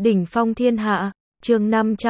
Đỉnh phong thiên hạ, chương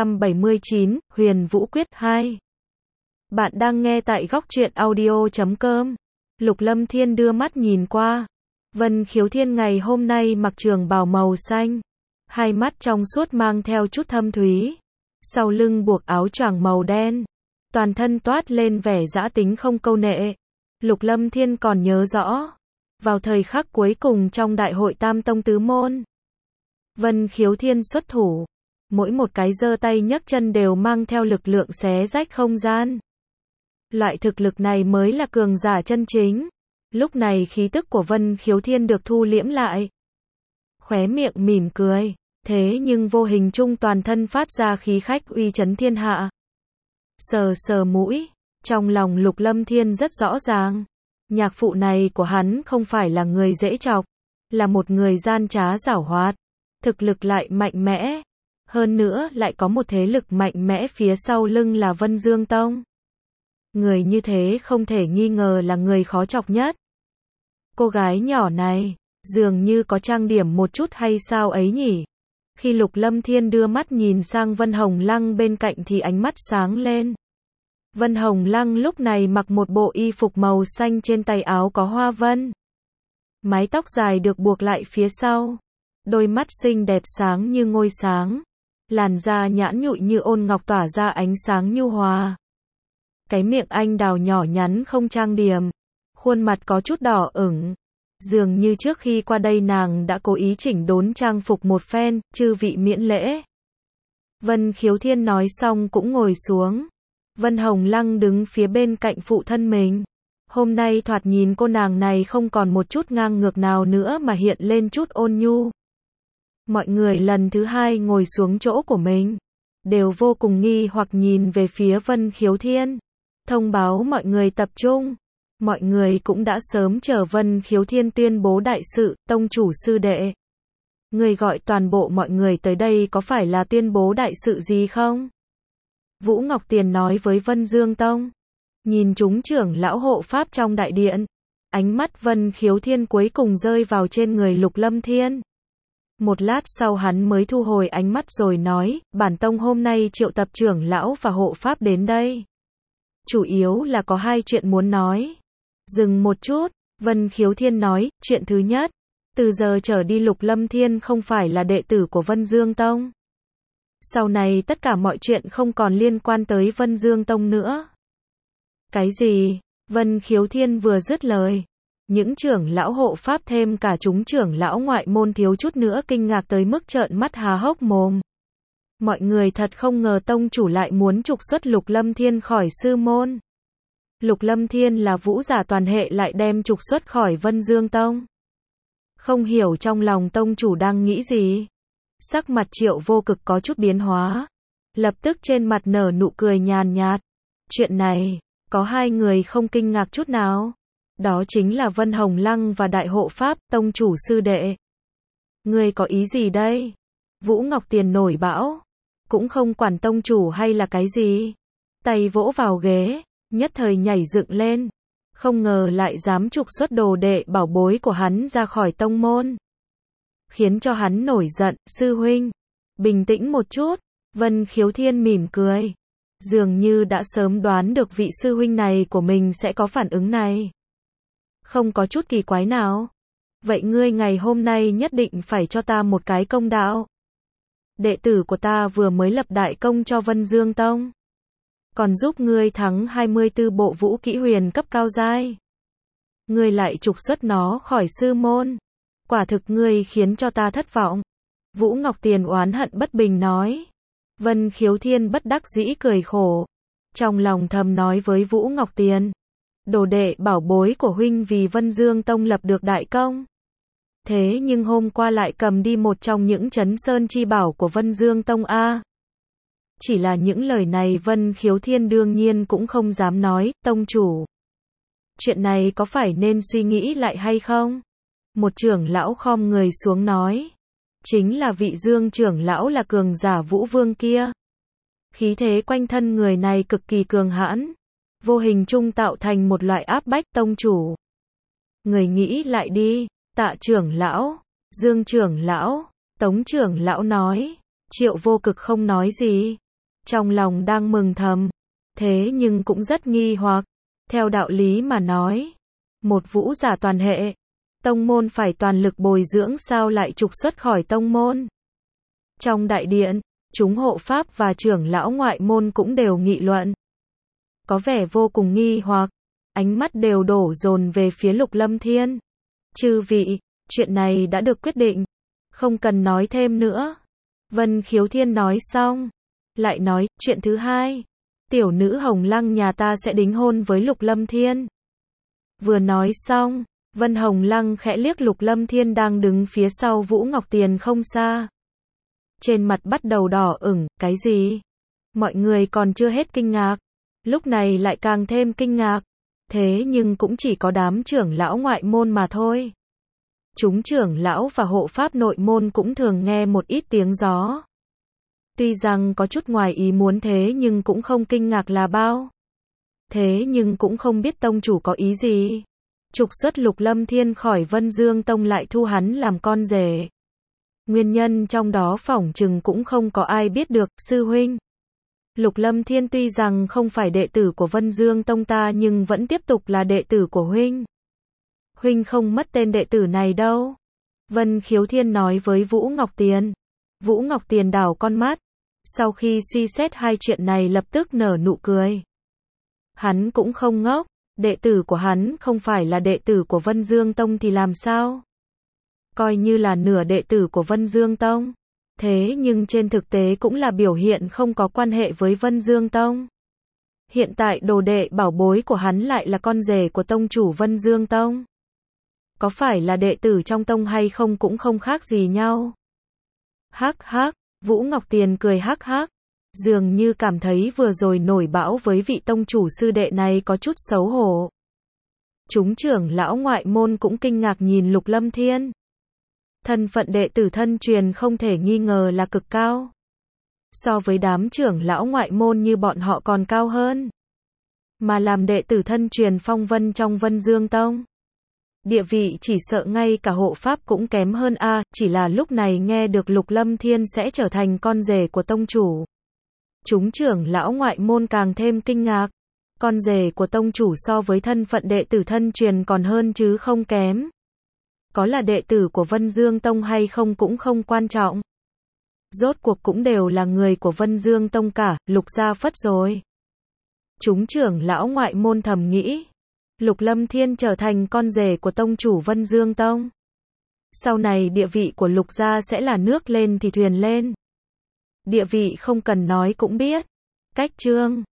579, Huyền Vũ Quyết 2. Bạn đang nghe tại góc truyện audio.com. Lục Lâm Thiên đưa mắt nhìn qua. Vân Khiếu Thiên ngày hôm nay mặc trường bào màu xanh. Hai mắt trong suốt mang theo chút thâm thúy. Sau lưng buộc áo choàng màu đen. Toàn thân toát lên vẻ dã tính không câu nệ. Lục Lâm Thiên còn nhớ rõ. Vào thời khắc cuối cùng trong đại hội Tam Tông Tứ Môn. Vân Khiếu Thiên xuất thủ. Mỗi một cái giơ tay nhấc chân đều mang theo lực lượng xé rách không gian. Loại thực lực này mới là cường giả chân chính. Lúc này khí tức của Vân Khiếu Thiên được thu liễm lại. Khóe miệng mỉm cười. Thế nhưng vô hình trung toàn thân phát ra khí khách uy chấn thiên hạ. Sờ sờ mũi. Trong lòng Lục Lâm Thiên rất rõ ràng. Nhạc phụ này của hắn không phải là người dễ chọc. Là một người gian trá giảo hoạt. Thực lực lại mạnh mẽ. Hơn nữa lại có một thế lực mạnh mẽ phía sau lưng là Vân Dương Tông. Người như thế không thể nghi ngờ là người khó chọc nhất. Cô gái nhỏ này, dường như có trang điểm một chút hay sao ấy nhỉ? Khi Lục Lâm Thiên đưa mắt nhìn sang Vân Hồng Lăng bên cạnh thì ánh mắt sáng lên. Vân Hồng Lăng lúc này mặc một bộ y phục màu xanh, trên tay áo có hoa vân. Mái tóc dài được buộc lại phía sau. Đôi mắt xinh đẹp sáng như ngôi sáng. Làn da nhãn nhụi như ôn ngọc tỏa ra ánh sáng nhu hòa. Cái miệng anh đào nhỏ nhắn không trang điểm. Khuôn mặt có chút đỏ ửng. Dường như trước khi qua đây nàng đã cố ý chỉnh đốn trang phục một phen, chư vị miễn lễ. Vân Khiếu Thiên nói xong cũng ngồi xuống. Vân Hồng Lăng đứng phía bên cạnh phụ thân mình. Hôm nay thoạt nhìn cô nàng này không còn một chút ngang ngược nào nữa mà hiện lên chút ôn nhu. Mọi người lần thứ hai ngồi xuống chỗ của mình. Đều vô cùng nghi hoặc nhìn về phía Vân Khiếu Thiên. Thông báo mọi người tập trung. Mọi người cũng đã sớm chờ Vân Khiếu Thiên tuyên bố đại sự, tông chủ sư đệ. Người gọi toàn bộ mọi người tới đây có phải là tuyên bố đại sự gì không? Vũ Ngọc Tiền nói với Vân Dương Tông. Nhìn chúng trưởng lão hộ pháp trong đại điện. Ánh mắt Vân Khiếu Thiên cuối cùng rơi vào trên người Lục Lâm Thiên. Một lát sau hắn mới thu hồi ánh mắt rồi nói, bản tông hôm nay triệu tập trưởng lão và hộ pháp đến đây. Chủ yếu là có hai chuyện muốn nói. Dừng một chút, Vân Khiếu Thiên nói, chuyện thứ nhất, từ giờ trở đi Lục Lâm Thiên không phải là đệ tử của Vân Dương Tông. Sau này tất cả mọi chuyện không còn liên quan tới Vân Dương Tông nữa. Cái gì? Vân Khiếu Thiên vừa dứt lời. Những trưởng lão hộ pháp thêm cả chúng trưởng lão ngoại môn thiếu chút nữa kinh ngạc tới mức trợn mắt há hốc mồm. Mọi người thật không ngờ tông chủ lại muốn trục xuất Lục Lâm Thiên khỏi sư môn. Lục Lâm Thiên là vũ giả toàn hệ lại đem trục xuất khỏi Vân Dương Tông. Không hiểu trong lòng tông chủ đang nghĩ gì. Sắc mặt Triệu Vô Cực có chút biến hóa. Lập tức trên mặt nở nụ cười nhàn nhạt. Chuyện này, có hai người không kinh ngạc chút nào. Đó chính là Vân Hồng Lăng và Đại Hộ Pháp, tông chủ sư đệ. Ngươi có ý gì đây? Vũ Ngọc Tiền nổi bão. Cũng không quản tông chủ hay là cái gì. Tay vỗ vào ghế, nhất thời nhảy dựng lên. Không ngờ lại dám trục xuất đồ đệ bảo bối của hắn ra khỏi tông môn. Khiến cho hắn nổi giận, sư huynh. Bình tĩnh một chút, Vân Khiếu Thiên mỉm cười. Dường như đã sớm đoán được vị sư huynh này của mình sẽ có phản ứng này. Không có chút kỳ quái nào. Vậy ngươi ngày hôm nay nhất định phải cho ta một cái công đạo. Đệ tử của ta vừa mới lập đại công cho Vân Dương Tông. Còn giúp ngươi thắng 24 bộ vũ kỹ huyền cấp cao giai. Ngươi lại trục xuất nó khỏi sư môn. Quả thực ngươi khiến cho ta thất vọng. Vũ Ngọc Tiền oán hận bất bình nói. Vân Khiếu Thiên bất đắc dĩ cười khổ. Trong lòng thầm nói với Vũ Ngọc Tiền. Đồ đệ bảo bối của huynh vì Vân Dương Tông lập được đại công. Thế nhưng hôm qua lại cầm đi một trong những trấn sơn chi bảo của Vân Dương Tông a. Chỉ là những lời này Vân Khiếu Thiên đương nhiên cũng không dám nói, tông chủ. Chuyện này có phải nên suy nghĩ lại hay không? Một trưởng lão khom người xuống nói. Chính là vị Dương trưởng lão là cường giả Vũ Vương kia. Khí thế quanh thân người này cực kỳ cường hãn. Vô hình trung tạo thành một loại áp bách tông chủ. Người nghĩ lại đi, Tạ trưởng lão, Dương trưởng lão, Tống trưởng lão nói, Triệu Vô Cực không nói gì. Trong lòng đang mừng thầm. Thế nhưng cũng rất nghi hoặc. Theo đạo lý mà nói. Một vũ giả toàn hệ. Tông môn phải toàn lực bồi dưỡng sao lại trục xuất khỏi tông môn. Trong đại điện, chúng hộ pháp và trưởng lão ngoại môn cũng đều nghị luận. Có vẻ vô cùng nghi hoặc. Ánh mắt đều đổ dồn về phía Lục Lâm Thiên. Chư vị, chuyện này đã được quyết định. Không cần nói thêm nữa. Vân Khiếu Thiên nói xong. Lại nói, chuyện thứ hai. Tiểu nữ Hồng Lăng nhà ta sẽ đính hôn với Lục Lâm Thiên. Vừa nói xong, Vân Hồng Lăng khẽ liếc Lục Lâm Thiên đang đứng phía sau Vũ Ngọc Tiền không xa. Trên mặt bắt đầu đỏ ửng, cái gì? Mọi người còn chưa hết kinh ngạc. Lúc này lại càng thêm kinh ngạc. Thế nhưng cũng chỉ có đám trưởng lão ngoại môn mà thôi. Chúng trưởng lão và hộ pháp nội môn cũng thường nghe một ít tiếng gió. Tuy rằng có chút ngoài ý muốn thế nhưng cũng không kinh ngạc là bao. Thế nhưng cũng không biết tông chủ có ý gì. Trục xuất Lục Lâm Thiên khỏi Vân Dương Tông lại thu hắn làm con rể. Nguyên nhân trong đó phỏng chừng cũng không có ai biết được, sư huynh. Lục Lâm Thiên tuy rằng không phải đệ tử của Vân Dương Tông ta nhưng vẫn tiếp tục là đệ tử của huynh. Huynh không mất tên đệ tử này đâu. Vân Khiếu Thiên nói với Vũ Ngọc Tiền. Vũ Ngọc Tiền đảo con mắt. Sau khi suy xét hai chuyện này lập tức nở nụ cười. Hắn cũng không ngốc. Đệ tử của hắn không phải là đệ tử của Vân Dương Tông thì làm sao? Coi như là nửa đệ tử của Vân Dương Tông. Thế nhưng trên thực tế cũng là biểu hiện không có quan hệ với Vân Dương Tông. Hiện tại đồ đệ bảo bối của hắn lại là con rể của tông chủ Vân Dương Tông. Có phải là đệ tử trong tông hay không cũng không khác gì nhau. Hắc hắc, Vũ Ngọc Tiền cười hắc hắc. Dường như cảm thấy vừa rồi nổi bão với vị tông chủ sư đệ này có chút xấu hổ. Chúng trưởng lão ngoại môn cũng kinh ngạc nhìn Lục Lâm Thiên. Thân phận đệ tử thân truyền không thể nghi ngờ là cực cao. So với đám trưởng lão ngoại môn như bọn họ còn cao hơn. Mà làm đệ tử thân truyền phong vân trong Vân Dương Tông. Địa vị chỉ sợ ngay cả hộ pháp cũng kém hơn a, chỉ là lúc này nghe được Lục Lâm Thiên sẽ trở thành con rể của tông chủ. Chúng trưởng lão ngoại môn càng thêm kinh ngạc. Con rể của tông chủ so với thân phận đệ tử thân truyền còn hơn chứ không kém. Có là đệ tử của Vân Dương Tông hay không cũng không quan trọng. Rốt cuộc cũng đều là người của Vân Dương Tông cả, Lục gia phất rồi. Chúng trưởng lão ngoại môn thầm nghĩ. Lục Lâm Thiên trở thành con rể của tông chủ Vân Dương Tông. Sau này địa vị của Lục gia sẽ là nước lên thì thuyền lên. Địa vị không cần nói cũng biết. Cách chương